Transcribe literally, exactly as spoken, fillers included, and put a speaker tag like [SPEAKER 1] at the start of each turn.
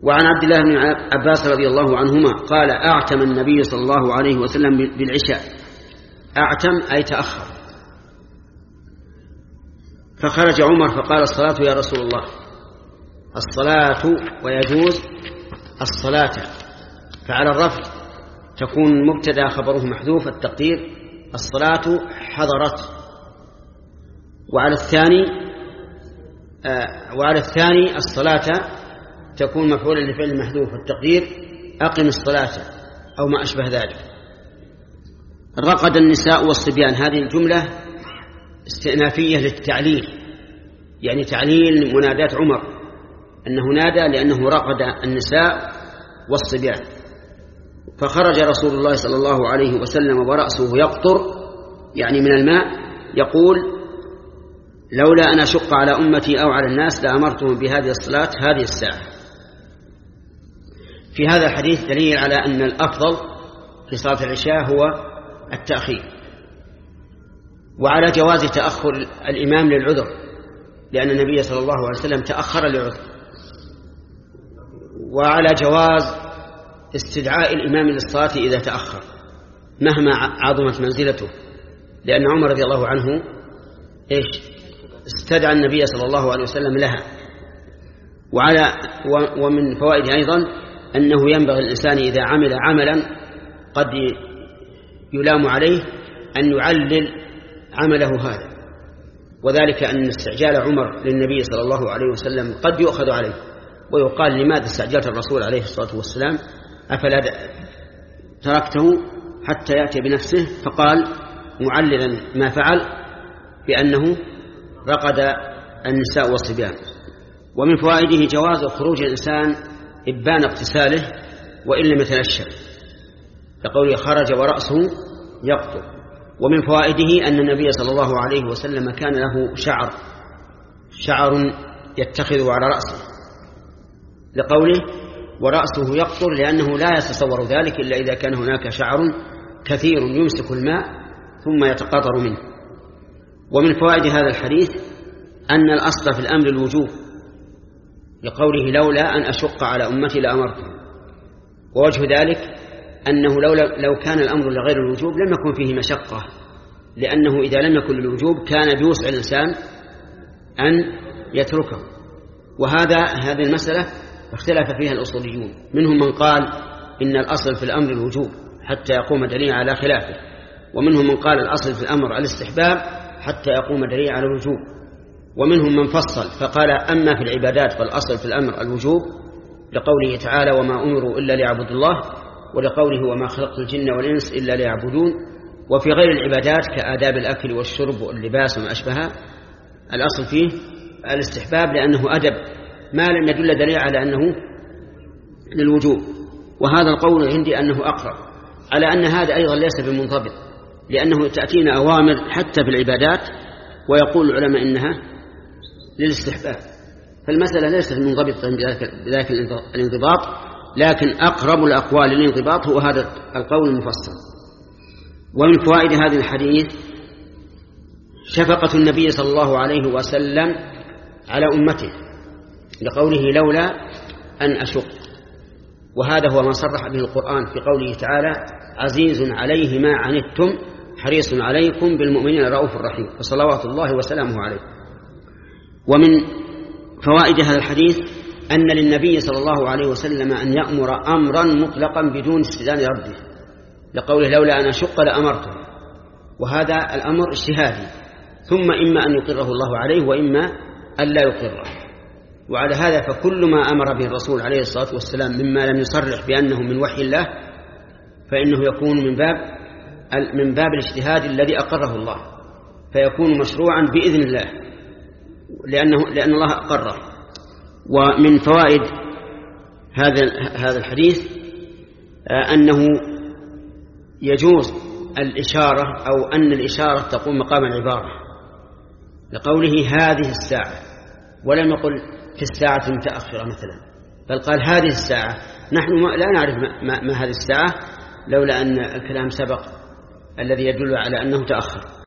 [SPEAKER 1] وعن عبد الله بن عباس رضي الله عنهما قال أعتم النبي صلى الله عليه وسلم بالعشاء. أعتم أي تأخر. فخرج عمر فقال الصلاة يا رسول الله، الصلاة، ويجوز الصلاة. فعلى الرفع تكون مبتدأ خبره محذوف التقدير الصلاة حضرت. وعلى الثاني آه وعلى الثاني الصلاة تكون مفعولا لفعل محذوف التقدير أقم الصلاة أو ما أشبه ذلك. رقد النساء والصبيان، هذه الجملة استئنافية للتعليل، يعني تعليل منادات عمر أنه نادى لأنه رقد النساء والصبيان. فخرج رسول الله صلى الله عليه وسلم ورأسه يقطر يعني من الماء يقول لولا أن أشق على أمتي أو على الناس لأمرتهم بهذه الصلاة هذه الساعة. في هذا الحديث دليل على أن الأفضل في صلاة العشاء هو التأخير، وعلى جواز تأخر الإمام للعذر، لأن النبي صلى الله عليه وسلم تأخر للعذر، وعلى جواز استدعاء الإمام للصلاة إذا تأخر مهما عظمت منزلته، لأن عمر رضي الله عنه إيش استدعى النبي صلى الله عليه وسلم لها. وعلى ومن فوائد أيضا أنه ينبغي الإنسان إذا عمل عملا قد يلام عليه أن يعلل عمله هذا، وذلك أن استعجال عمر للنبي صلى الله عليه وسلم قد يؤخذ عليه ويقال لماذا استعجلت الرسول عليه الصلاة والسلام، أفلا تركته حتى يأتي بنفسه؟ فقال معللا ما فعل بأنه رقد النساء والصبيان. ومن فوائده جواز خروج الإنسان إبان اغتساله وإن لم يتنشف، لقوله خرج ورأسه يقطر. ومن فوائده أن النبي صلى الله عليه وسلم كان له شعر شعر يتخذه على رأسه، لقوله ورأسه يقطر، لأنه لا يتصور ذلك إلا إذا كان هناك شعر كثير يمسك الماء ثم يتقاطر منه. ومن فوائد هذا الحديث أن الأصل في الأمر الوجوب، لقوله لولا أن أشق على أمتي لأمرتهم. ووجه ذلك أنه لولا لو كان الأمر لغير الوجوب لم يكن فيه مشقة، لأنه إذا لم يكن للوجوب كان بيوسع الإنسان أن يتركه. وهذا هذه المسألة اختلف فيها الأصوليون، منهم من قال إن الأصل في الأمر الوجوب حتى يقوم دليل على خلافه، ومنهم من قال الأصل في الأمر الاستحباب حتى يقوم دليل على الوجوب، ومنهم من فصل فقال أما في العبادات فالأصل في الأمر الوجوب، لقوله تعالى وما أمروا إلا ليعبدوا الله، ولقوله وما خلقت الجن والإنس إلا ليعبدون. وفي غير العبادات كآداب الأكل والشرب واللباس وما أشبهها الأصل فيه الاستحباب، لأنه أدب ما لم يدل دليل على أنه للوجوب. وهذا القول عندي أنه أقرب، على أن هذا أيضا ليس بمنضبط، لأنه تأتينا أوامر حتى في العبادات ويقول العلماء إنها للاستحباب، فالمسألة ليست منضبطة بذلك الانضباط، لكن أقرب الأقوال للانضباط هو هذا القول المفصل. ومن فوائد هذا الحديث شفقة النبي صلى الله عليه وسلم على أمته، لقوله لولا أن أشق، وهذا هو ما صرح به القرآن في قوله تعالى عزيز عليه ما عنتم حريص عليكم بالمؤمنين رؤوف رحيم، فصلوات الله وسلامه عليه. ومن فوائد هذا الحديث أن للنبي صلى الله عليه وسلم أن يأمر أمرا مطلقا بدون استئذان رده، لقوله لولا أن أشق لأمرته، وهذا الأمر اجتهادي، ثم إما أن يقره الله عليه وإما أن لا يقره. وعلى هذا فكل ما أمر به الرسول عليه الصلاة والسلام مما لم يصرح بأنه من وحي الله فإنه يكون من باب من باب الاجتهاد الذي أقره الله، فيكون مشروعا بإذن الله لأنه لأن الله أقره. ومن فوائد هذا هذا الحديث أنه يجوز الإشارة أو أن الإشارة تقوم مقام العبارة، لقوله هذه الساعة، ولم يقل في الساعة المتأخرة مثلا، بل قال هذه الساعة. نحن لا نعرف ما, ما, ما هذه الساعة لولا أن الكلام سبق الذي يدل على أنه تأخر.